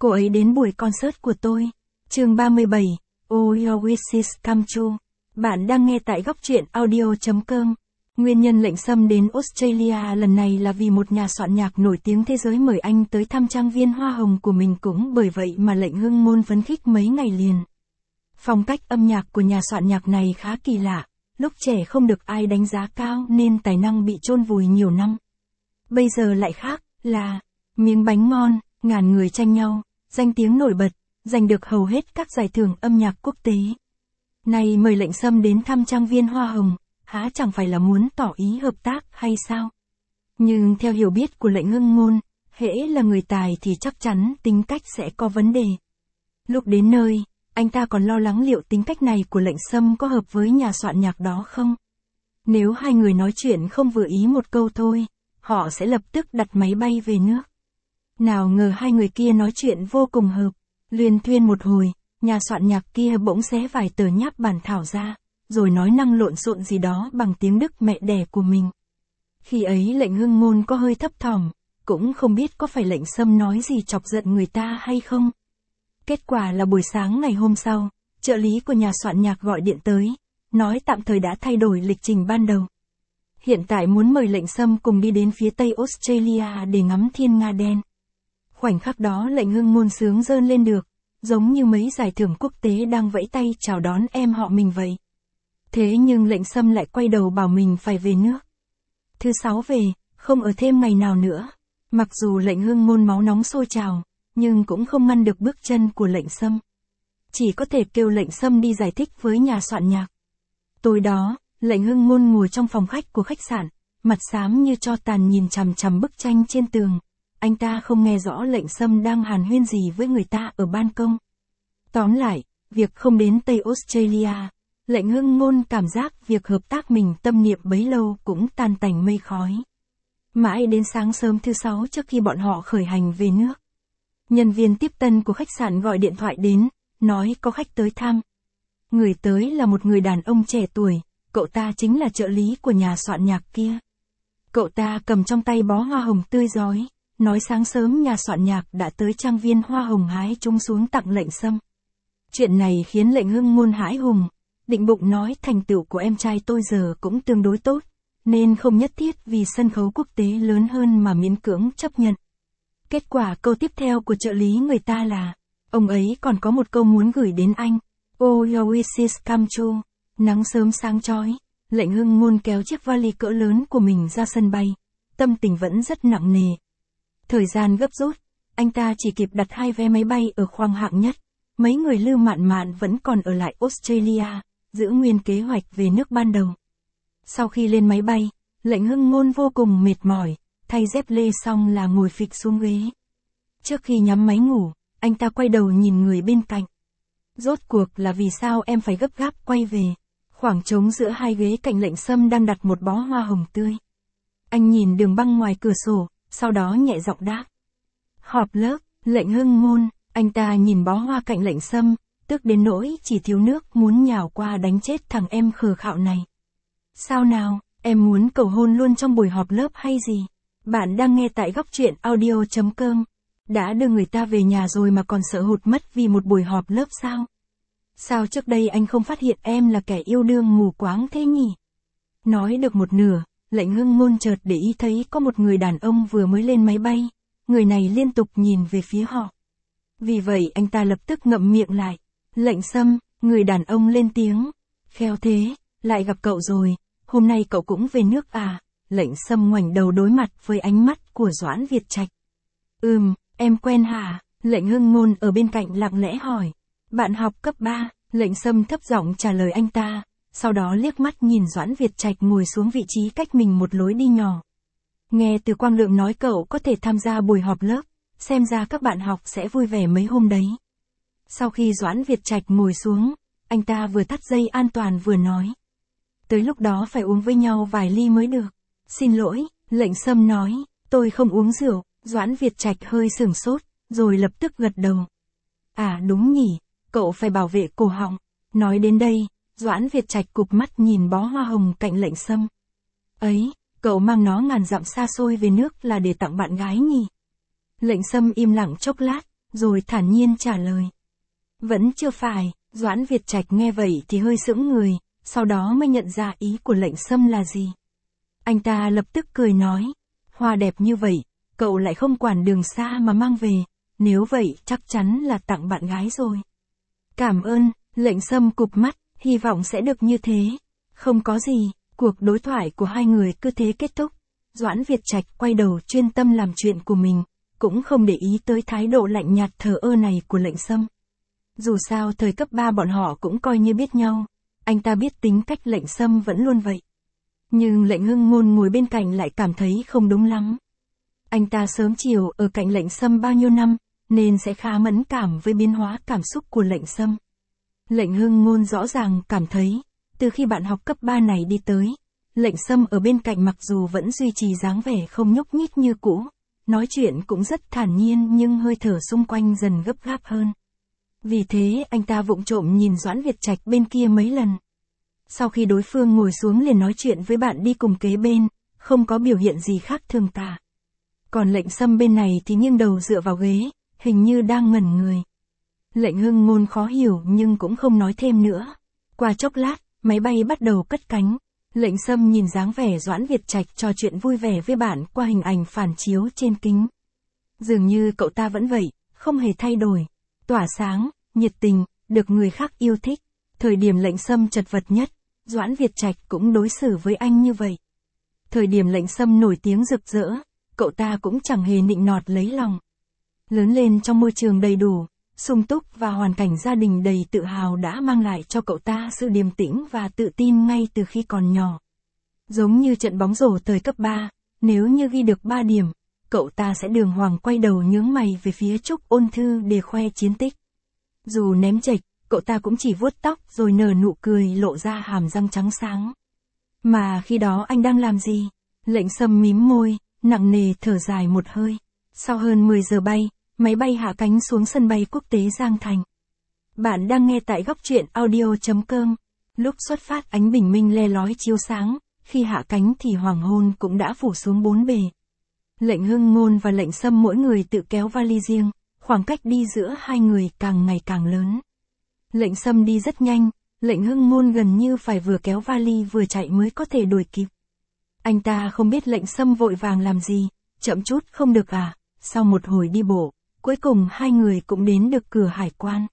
Cô ấy đến buổi concert của tôi. Chương 37, All Your Wishes Come True. Bạn đang nghe tại góc truyện audio.com. Nguyên nhân lệnh xâm đến Australia lần này là vì một nhà soạn nhạc nổi tiếng thế giới mời anh tới thăm trang viên hoa hồng của mình, cũng bởi vậy mà lệnh hưng môn phấn khích mấy ngày liền. Phong cách âm nhạc của nhà soạn nhạc này khá kỳ lạ, lúc trẻ không được ai đánh giá cao nên tài năng bị chôn vùi nhiều năm. Bây giờ lại khác, là miếng bánh ngon, ngàn người tranh nhau, danh tiếng nổi bật, giành được hầu hết các giải thưởng âm nhạc quốc tế. Này mời lệnh xâm đến thăm trang viên hoa hồng, há chẳng phải là muốn tỏ ý hợp tác hay sao? Nhưng theo hiểu biết của lệnh hưng môn, hễ là người tài thì chắc chắn tính cách sẽ có vấn đề. Lúc đến nơi, anh ta còn lo lắng liệu tính cách này của lệnh xâm có hợp với nhà soạn nhạc đó không? Nếu hai người nói chuyện không vừa ý một câu thôi, họ sẽ lập tức đặt máy bay về nước. Nào ngờ hai người kia nói chuyện vô cùng hợp, luyên thuyên một hồi, nhà soạn nhạc kia bỗng xé vài tờ nháp bản thảo ra, rồi nói năng lộn xộn gì đó bằng tiếng Đức mẹ đẻ của mình. Khi ấy lệnh hưng môn có hơi thấp thỏm, cũng không biết có phải lệnh xâm nói gì chọc giận người ta hay không. Kết quả là buổi sáng ngày hôm sau, trợ lý của nhà soạn nhạc gọi điện tới, nói tạm thời đã thay đổi lịch trình ban đầu. Hiện tại muốn mời lệnh xâm cùng đi đến phía tây Australia để ngắm thiên nga đen. Khoảnh khắc đó lệnh hưng môn sướng rơn lên được, giống như mấy giải thưởng quốc tế đang vẫy tay chào đón em họ mình vậy. Thế nhưng lệnh xâm lại quay đầu bảo mình phải về nước. Thứ sáu về, không ở thêm ngày nào nữa. Mặc dù lệnh hưng môn máu nóng sôi trào, nhưng cũng không ngăn được bước chân của lệnh xâm. Chỉ có thể kêu lệnh xâm đi giải thích với nhà soạn nhạc. Tối đó, lệnh hưng môn ngồi trong phòng khách của khách sạn, mặt xám như tro tàn nhìn chằm chằm bức tranh trên tường. Anh ta không nghe rõ lệnh xâm đang hàn huyên gì với người ta ở ban công. Tóm lại, việc không đến Tây Australia, lệnh hưng môn cảm giác việc hợp tác mình tâm niệm bấy lâu cũng tan tành mây khói. Mãi đến sáng sớm thứ sáu trước khi bọn họ khởi hành về nước, nhân viên tiếp tân của khách sạn gọi điện thoại đến, nói có khách tới thăm. Người tới là một người đàn ông trẻ tuổi, cậu ta chính là trợ lý của nhà soạn nhạc kia. Cậu ta cầm trong tay bó hoa hồng tươi rói, nói sáng sớm nhà soạn nhạc đã tới trang viên hoa hồng hái chúng xuống tặng lệnh xâm. Chuyện này khiến lệnh hưng môn hãi hùng, định bụng nói thành tựu của em trai tôi giờ cũng tương đối tốt, nên không nhất thiết vì sân khấu quốc tế lớn hơn mà miễn cưỡng chấp nhận. Kết quả câu tiếp theo của trợ lý người ta là, ông ấy còn có một câu muốn gửi đến anh. All your wishes come true. Nắng sớm sáng chói, lệnh hưng môn kéo chiếc vali cỡ lớn của mình ra sân bay. Tâm tình vẫn rất nặng nề. Thời gian gấp rút, anh ta chỉ kịp đặt 2 vé máy bay ở khoang hạng nhất. Mấy người Lưu Mạn Mạn vẫn còn ở lại Australia, giữ nguyên kế hoạch về nước ban đầu. Sau khi lên máy bay, lệnh hưng môn vô cùng mệt mỏi, thay dép lê xong là ngồi phịch xuống ghế. Trước khi nhắm máy ngủ, anh ta quay đầu nhìn người bên cạnh. Rốt cuộc là vì sao em phải gấp gáp quay về? Khoảng trống giữa hai ghế cạnh lệnh xâm đang đặt một bó hoa hồng tươi. Anh nhìn đường băng ngoài cửa sổ, sau đó nhẹ giọng đáp. Họp lớp, lệnh hưng môn. Anh ta nhìn bó hoa cạnh lệnh xâm, tức đến nỗi chỉ thiếu nước muốn nhào qua đánh chết thằng em khờ khạo này. Sao nào, em muốn cầu hôn luôn trong buổi họp lớp hay gì? Bạn đang nghe tại góc truyện audio.com. Đã đưa người ta về nhà rồi mà còn sợ hụt mất vì một buổi họp lớp sao? Sao trước đây anh không phát hiện em là kẻ yêu đương mù quáng thế nhỉ? Nói được một nửa, lệnh hưng môn chợt để ý thấy có một người đàn ông vừa mới lên máy bay. Người này liên tục nhìn về phía họ. Vì vậy anh ta lập tức ngậm miệng lại. Lệnh xâm, người đàn ông lên tiếng. Khéo thế, lại gặp cậu rồi, hôm nay cậu cũng về nước à? Lệnh xâm ngoảnh đầu đối mặt với ánh mắt của Doãn Việt Trạch. Em quen hả? Lệnh hưng môn ở bên cạnh lặng lẽ hỏi. Bạn học cấp 3, lệnh xâm thấp giọng trả lời anh ta, sau đó liếc mắt nhìn Doãn Việt Trạch ngồi xuống vị trí cách mình một lối đi nhỏ. Nghe từ Quang Lượng nói cậu có thể tham gia buổi họp lớp, xem ra các bạn học sẽ vui vẻ mấy hôm đấy. Sau khi Doãn Việt Trạch ngồi xuống, anh ta vừa thắt dây an toàn vừa nói. Tới lúc đó phải uống với nhau vài ly mới được. Xin lỗi, lệnh xâm nói, tôi không uống rượu. Doãn Việt Trạch hơi sửng sốt, rồi lập tức gật đầu. À đúng nhỉ, cậu phải bảo vệ cổ họng. Nói đến đây, Doãn Việt Trạch cụp mắt nhìn bó hoa hồng cạnh lệnh xâm. Ấy, cậu mang nó ngàn dặm xa xôi về nước là để tặng bạn gái nhỉ? Lệnh xâm im lặng chốc lát, rồi thản nhiên trả lời. Vẫn chưa phải, Doãn Việt Trạch nghe vậy thì hơi sững người, sau đó mới nhận ra ý của Lệnh Sâm là gì. Anh ta lập tức cười nói, hoa đẹp như vậy, cậu lại không quản đường xa mà mang về, nếu vậy chắc chắn là tặng bạn gái rồi. Cảm ơn, Lệnh Sâm cụp mắt, hy vọng sẽ được như thế. Không có gì, cuộc đối thoại của hai người cứ thế kết thúc. Doãn Việt Trạch quay đầu chuyên tâm làm chuyện của mình, cũng không để ý tới thái độ lạnh nhạt thờ ơ này của Lệnh Sâm. Dù sao thời cấp 3 bọn họ cũng coi như biết nhau, anh ta biết tính cách Lệnh Sâm vẫn luôn vậy. Nhưng Lệnh Hưng Ngôn ngồi bên cạnh lại cảm thấy không đúng lắm. Anh ta sớm chiều ở cạnh Lệnh Sâm bao nhiêu năm, nên sẽ khá mẫn cảm với biến hóa cảm xúc của Lệnh Sâm. Lệnh Hưng Ngôn rõ ràng cảm thấy, từ khi bạn học cấp 3 này đi tới, Lệnh Sâm ở bên cạnh mặc dù vẫn duy trì dáng vẻ không nhúc nhích như cũ, nói chuyện cũng rất thản nhiên nhưng hơi thở xung quanh dần gấp gáp hơn. Vì thế anh ta vụng trộm nhìn Doãn Việt Trạch bên kia mấy lần. Sau khi đối phương ngồi xuống liền nói chuyện với bạn đi cùng kế bên, không có biểu hiện gì khác thường cả. Còn Lệnh Sâm bên này thì nghiêng đầu dựa vào ghế, hình như đang ngẩn người. Lệnh Hưng Ngôn khó hiểu nhưng cũng không nói thêm nữa. Qua chốc lát, máy bay bắt đầu cất cánh. Lệnh Sâm nhìn dáng vẻ Doãn Việt Trạch trò chuyện vui vẻ với bạn qua hình ảnh phản chiếu trên kính. Dường như cậu ta vẫn vậy, không hề thay đổi. Tỏa sáng, nhiệt tình, được người khác yêu thích. Thời điểm Lệnh Sâm chật vật nhất, Doãn Việt Trạch cũng đối xử với anh như vậy. Thời điểm Lệnh Sâm nổi tiếng rực rỡ, cậu ta cũng chẳng hề nịnh nọt lấy lòng. Lớn lên trong môi trường đầy đủ, sung túc và hoàn cảnh gia đình đầy tự hào đã mang lại cho cậu ta sự điềm tĩnh và tự tin ngay từ khi còn nhỏ. Giống như trận bóng rổ thời cấp 3, nếu như ghi được 3 điểm, cậu ta sẽ đường hoàng quay đầu nhướng mày về phía Trúc Ôn Thư để khoe chiến tích. Dù ném chệch, cậu ta cũng chỉ vuốt tóc rồi nở nụ cười lộ ra hàm răng trắng sáng. Mà khi đó anh đang làm gì? Lệnh Sâm mím môi, nặng nề thở dài một hơi. Sau hơn 10 giờ bay, máy bay hạ cánh xuống sân bay quốc tế Giang Thành. Bạn đang nghe tại góc truyện audio.com. Lúc xuất phát ánh bình minh le lói chiếu sáng, khi hạ cánh thì hoàng hôn cũng đã phủ xuống bốn bề. Lệnh Hưng Ngôn và Lệnh Sâm mỗi người tự kéo vali riêng, khoảng cách đi giữa hai người càng ngày càng lớn. Lệnh Sâm đi rất nhanh, Lệnh Hưng Ngôn gần như phải vừa kéo vali vừa chạy mới có thể đuổi kịp. Anh ta không biết Lệnh Sâm vội vàng làm gì, chậm chút không được à? Sau một hồi đi bộ, cuối cùng hai người cũng đến được cửa hải quan.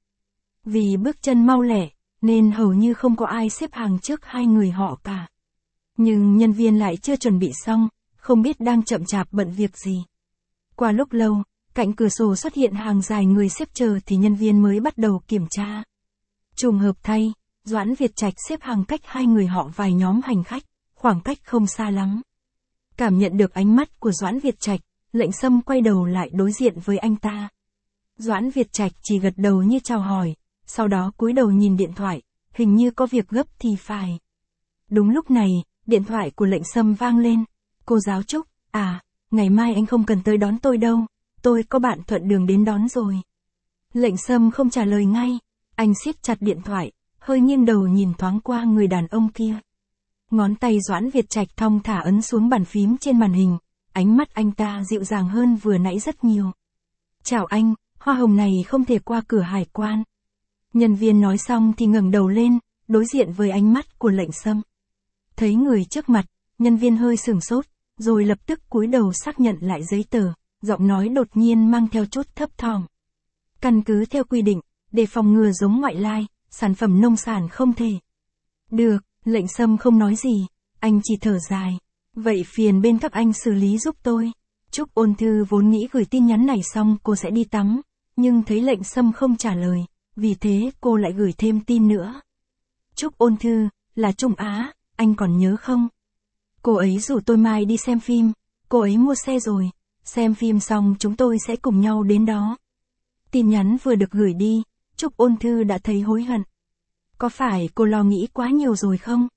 Vì bước chân mau lẹ, nên hầu như không có ai xếp hàng trước hai người họ cả. Nhưng nhân viên lại chưa chuẩn bị xong, không biết đang chậm chạp bận việc gì. Qua lúc lâu, cạnh cửa sổ xuất hiện hàng dài người xếp chờ thì nhân viên mới bắt đầu kiểm tra. Trùng hợp thay, Doãn Việt Trạch xếp hàng cách hai người họ vài nhóm hành khách, khoảng cách không xa lắm. Cảm nhận được ánh mắt của Doãn Việt Trạch, Lệnh Sâm quay đầu lại đối diện với anh ta. Doãn Việt Trạch chỉ gật đầu như chào hỏi, sau đó cúi đầu nhìn điện thoại, hình như có việc gấp thì phải. Đúng lúc này, điện thoại của Lệnh Sâm vang lên. Cô giáo Trúc, ngày mai anh không cần tới đón tôi đâu, tôi có bạn thuận đường đến đón rồi. Lệnh Sâm không trả lời ngay, anh siết chặt điện thoại, hơi nghiêng đầu nhìn thoáng qua người đàn ông kia. Ngón tay Doãn Việt Trạch thong thả ấn xuống bàn phím trên màn hình, ánh mắt anh ta dịu dàng hơn vừa nãy rất nhiều. Chào anh, hoa hồng này không thể qua cửa hải quan. Nhân viên nói xong thì ngẩng đầu lên, đối diện với ánh mắt của Lệnh Sâm. Thấy người trước mặt, nhân viên hơi sửng sốt, rồi lập tức cúi đầu xác nhận lại giấy tờ, giọng nói đột nhiên mang theo chút thấp thỏm. Căn cứ theo quy định, để phòng ngừa giống ngoại lai, sản phẩm nông sản không thể. Được, Lệnh Sâm không nói gì, anh chỉ thở dài. Vậy phiền bên các anh xử lý giúp tôi. Trúc Ôn Thư vốn nghĩ gửi tin nhắn này xong cô sẽ đi tắm, nhưng thấy Lệnh Sâm không trả lời, vì thế cô lại gửi thêm tin nữa. Trúc Ôn Thư, là Trung Á, anh còn nhớ không? Cô ấy rủ tôi mai đi xem phim, cô ấy mua xe rồi, xem phim xong chúng tôi sẽ cùng nhau đến đó. Tin nhắn vừa được gửi đi, Trúc Ôn Thư đã thấy hối hận. Có phải cô lo nghĩ quá nhiều rồi không?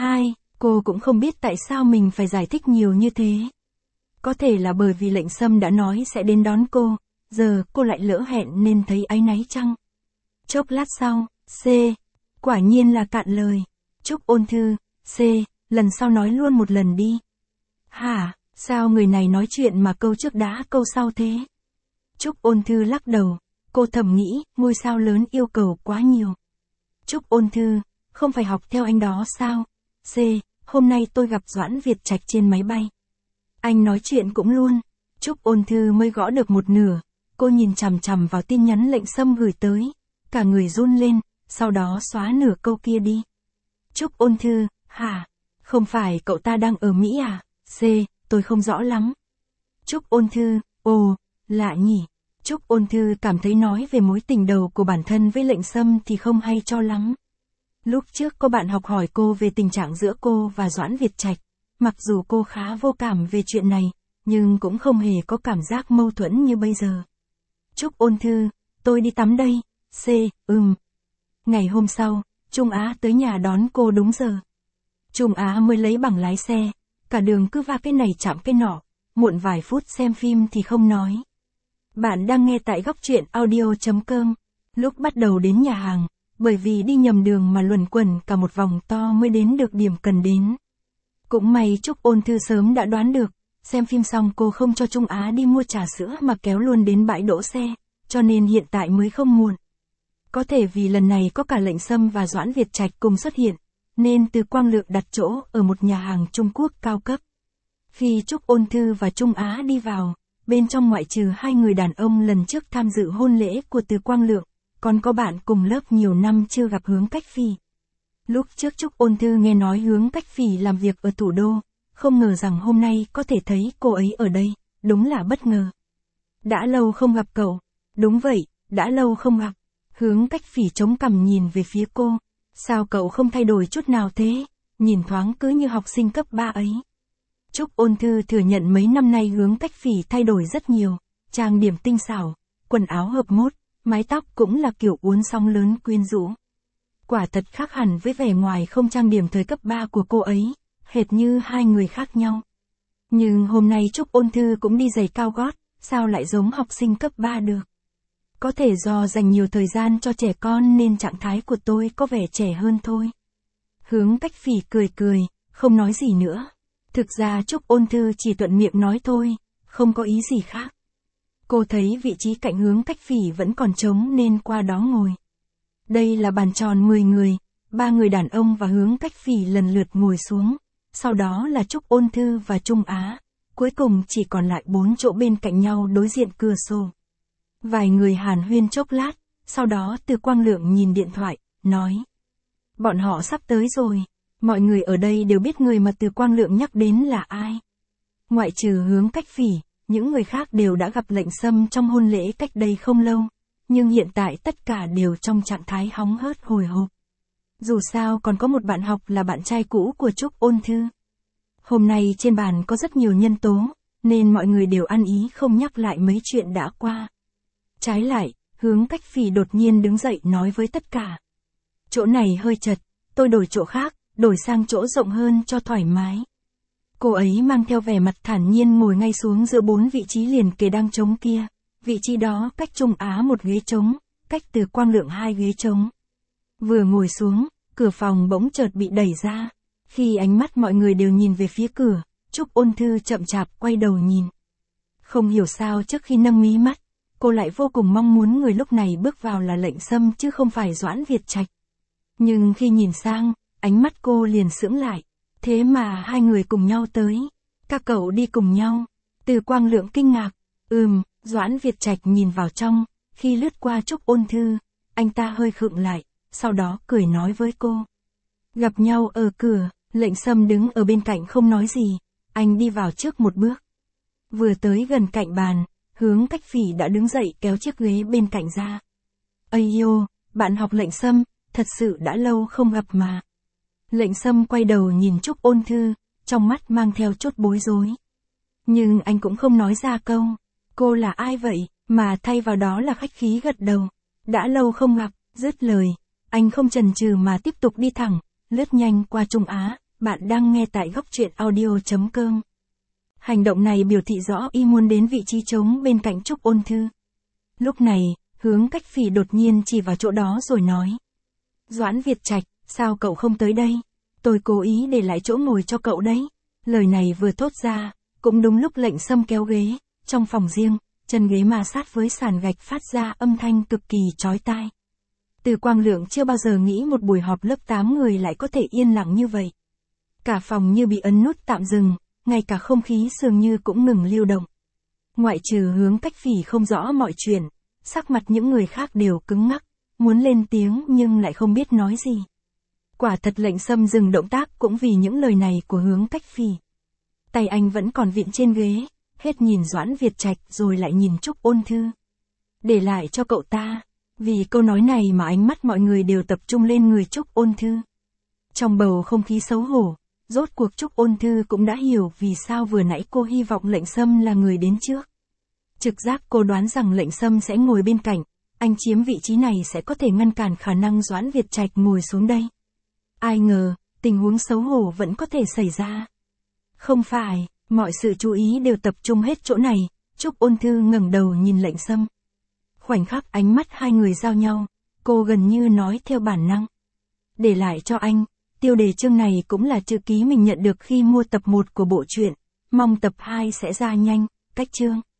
Cô cũng không biết tại sao mình phải giải thích nhiều như thế. Có thể là bởi vì Lệnh Sâm đã nói sẽ đến đón cô, giờ cô lại lỡ hẹn nên thấy áy náy chăng? Chốc lát sau, quả nhiên là cạn lời. Trúc Ôn Thư, lần sau nói luôn một lần đi. Sao người này nói chuyện mà câu trước đã câu sau thế? Trúc Ôn Thư lắc đầu, Cô thầm nghĩ, ngôi sao lớn yêu cầu quá nhiều. Trúc Ôn Thư, không phải học theo anh đó sao? C. Hôm nay tôi gặp Doãn Việt Trạch trên máy bay. Anh nói chuyện cũng luôn. Trúc Ôn Thư mới gõ được một nửa. Cô nhìn chằm chằm vào tin nhắn Lệnh Sâm gửi tới. Cả người run lên, sau đó xóa nửa câu kia đi. Trúc Ôn Thư, hả? Không phải cậu ta đang ở Mỹ à? C. Tôi không rõ lắm. Trúc Ôn Thư, ồ, lạ nhỉ. Trúc Ôn Thư cảm thấy nói về mối tình đầu của bản thân với Lệnh Sâm thì không hay cho lắm. Lúc trước có bạn học hỏi cô về tình trạng giữa cô và Doãn Việt Trạch. Mặc dù cô khá vô cảm về chuyện này, nhưng cũng không hề có cảm giác mâu thuẫn như bây giờ. Trúc Ôn Thư, tôi đi tắm đây. C. Ngày hôm sau, Trung Á tới nhà đón cô đúng giờ. Trung Á mới lấy bằng lái xe, cả đường cứ va cái này chạm cái nọ, muộn vài phút xem phim thì không nói. Bạn đang nghe tại góc truyện audio.com. Lúc bắt đầu đến nhà hàng, bởi vì đi nhầm đường mà luẩn quẩn cả một vòng to mới đến được điểm cần đến. Cũng may Trúc Ôn Thư sớm đã đoán được, xem phim xong cô không cho Trung Á đi mua trà sữa mà kéo luôn đến bãi đỗ xe, cho nên hiện tại mới không muộn. Có thể vì lần này có cả Lệnh Sâm và Doãn Việt Trạch cùng xuất hiện, nên Từ Quang Lượng đặt chỗ ở một nhà hàng Trung Quốc cao cấp. Khi Trúc Ôn Thư và Trung Á đi vào, bên trong ngoại trừ hai người đàn ông lần trước tham dự hôn lễ của Từ Quang Lượng, còn có bạn cùng lớp nhiều năm chưa gặp Hướng Cách Phỉ. Lúc trước Trúc Ôn Thư nghe nói Hướng Cách Phỉ làm việc ở thủ đô, không ngờ rằng hôm nay có thể thấy cô ấy ở đây, đúng là bất ngờ. Đã lâu không gặp cậu. Đúng vậy, đã lâu không gặp. Hướng Cách Phỉ chống cằm nhìn về phía cô. Sao cậu không thay đổi chút nào thế? Nhìn thoáng cứ như học sinh cấp 3 ấy. Trúc Ôn Thư thừa nhận mấy năm nay Hướng Cách Phỉ thay đổi rất nhiều. Trang điểm tinh xảo, quần áo hợp mốt, mái tóc cũng là kiểu uốn sóng lớn quyến rũ. Quả thật khác hẳn với vẻ ngoài không trang điểm thời cấp 3 của cô ấy, hệt như hai người khác nhau. Nhưng hôm nay Trúc Ôn Thư cũng đi giày cao gót, sao lại giống học sinh cấp 3 được? Có thể do dành nhiều thời gian cho trẻ con nên trạng thái của tôi có vẻ trẻ hơn thôi. Hướng Cách Phỉ cười cười, không nói gì nữa. Thực ra Trúc Ôn Thư chỉ thuận miệng nói thôi, không có ý gì khác. Cô thấy vị trí cạnh Hướng Cách Phỉ vẫn còn trống nên qua đó ngồi. Đây là bàn tròn 10 người, 3 người đàn ông và Hướng Cách Phỉ lần lượt ngồi xuống. Sau đó là Trúc Ôn Thư và Trung Á. Cuối cùng chỉ còn lại 4 chỗ bên cạnh nhau đối diện cửa sổ. Vài người hàn huyên chốc lát, sau đó Từ Quang Lượng nhìn điện thoại, nói. Bọn họ sắp tới rồi, mọi người ở đây đều biết người mà Từ Quang Lượng nhắc đến là ai. Ngoại trừ Hướng Cách Phỉ, những người khác đều đã gặp Lệnh Sâm trong hôn lễ cách đây không lâu, nhưng hiện tại tất cả đều trong trạng thái hóng hớt hồi hộp. Dù sao còn có một bạn học là bạn trai cũ của Trúc Ôn Thư. Hôm nay trên bàn có rất nhiều nhân tố, nên mọi người đều ăn ý không nhắc lại mấy chuyện đã qua. Trái lại, Hướng Cách Phỉ đột nhiên đứng dậy nói với tất cả. Chỗ này hơi chật, tôi đổi chỗ khác, đổi sang chỗ rộng hơn cho thoải mái. Cô ấy mang theo vẻ mặt thản nhiên ngồi ngay xuống giữa 4 vị trí liền kề đang trống kia. Vị trí đó cách Trung Á một ghế trống, cách Từ Quang Lượng 2 ghế trống. Vừa ngồi xuống, cửa phòng bỗng chợt bị đẩy ra. Khi ánh mắt mọi người đều nhìn về phía cửa, Trúc Ôn Thư chậm chạp quay đầu nhìn. Không hiểu sao trước khi nâng mí mắt, cô lại vô cùng mong muốn người lúc này bước vào là Lệnh Sâm chứ không phải Doãn Việt Trạch. Nhưng khi nhìn sang, ánh mắt cô liền sững lại. Thế mà hai người cùng nhau tới. Các cậu đi cùng nhau. Từ Quang Lượng kinh ngạc. Doãn Việt Trạch nhìn vào trong. Khi lướt qua Trúc Ôn Thư, anh ta hơi khựng lại, sau đó cười nói với cô. Gặp nhau ở cửa, Lệnh Sâm đứng ở bên cạnh không nói gì. Anh đi vào trước một bước. Vừa tới gần cạnh bàn, Hướng Cách Phỉ đã đứng dậy kéo chiếc ghế bên cạnh ra. Ây yo, bạn học Lệnh Sâm, thật sự đã lâu không gặp mà. Lệnh Sâm quay đầu nhìn Trúc Ôn Thư, trong mắt mang theo chút bối rối. Nhưng anh cũng không nói ra câu, cô là ai vậy, mà thay vào đó là khách khí gật đầu. Đã lâu không gặp, dứt lời, anh không chần chừ mà tiếp tục đi thẳng, lướt nhanh qua Trung Á. Bạn đang nghe tại góc truyện audio.com. Hành động này biểu thị rõ y muốn đến vị trí trống bên cạnh Trúc Ôn Thư. Lúc này, Hướng Cách Phỉ đột nhiên chỉ vào chỗ đó rồi nói. Doãn Việt Trạch, sao cậu không tới đây? Tôi cố ý để lại chỗ ngồi cho cậu đấy. Lời này vừa thốt ra, cũng đúng lúc Lệnh Sâm kéo ghế, trong phòng riêng, chân ghế ma sát với sàn gạch phát ra âm thanh cực kỳ chói tai. Từ Quang Lượng chưa bao giờ nghĩ một buổi họp lớp 8 người lại có thể yên lặng như vậy. Cả phòng như bị ấn nút tạm dừng, ngay cả không khí dường như cũng ngừng lưu động. Ngoại trừ Hướng Cách Phỉ không rõ mọi chuyện, sắc mặt những người khác đều cứng ngắc, muốn lên tiếng nhưng lại không biết nói gì. Quả thật Lệnh Sâm dừng động tác cũng vì những lời này của Hướng Cách Phỉ. Tay anh vẫn còn vịn trên ghế, hết nhìn Doãn Việt Trạch rồi lại nhìn Trúc Ôn Thư. Để lại cho cậu ta, vì câu nói này mà ánh mắt mọi người đều tập trung lên người Trúc Ôn Thư. Trong bầu không khí xấu hổ, rốt cuộc Trúc Ôn Thư cũng đã hiểu vì sao vừa nãy cô hy vọng Lệnh Sâm là người đến trước. Trực giác cô đoán rằng Lệnh Sâm sẽ ngồi bên cạnh, anh chiếm vị trí này sẽ có thể ngăn cản khả năng Doãn Việt Trạch ngồi xuống đây. Ai ngờ, tình huống xấu hổ vẫn có thể xảy ra. Không phải, mọi sự chú ý đều tập trung hết chỗ này, Trúc Ôn Thư ngẩng đầu nhìn Lệnh Sâm. Khoảnh khắc ánh mắt hai người giao nhau, cô gần như nói theo bản năng. Để lại cho anh, tiêu đề chương này cũng là chữ ký mình nhận được khi mua tập 1 của bộ truyện, mong tập 2 sẽ ra nhanh, cách chương.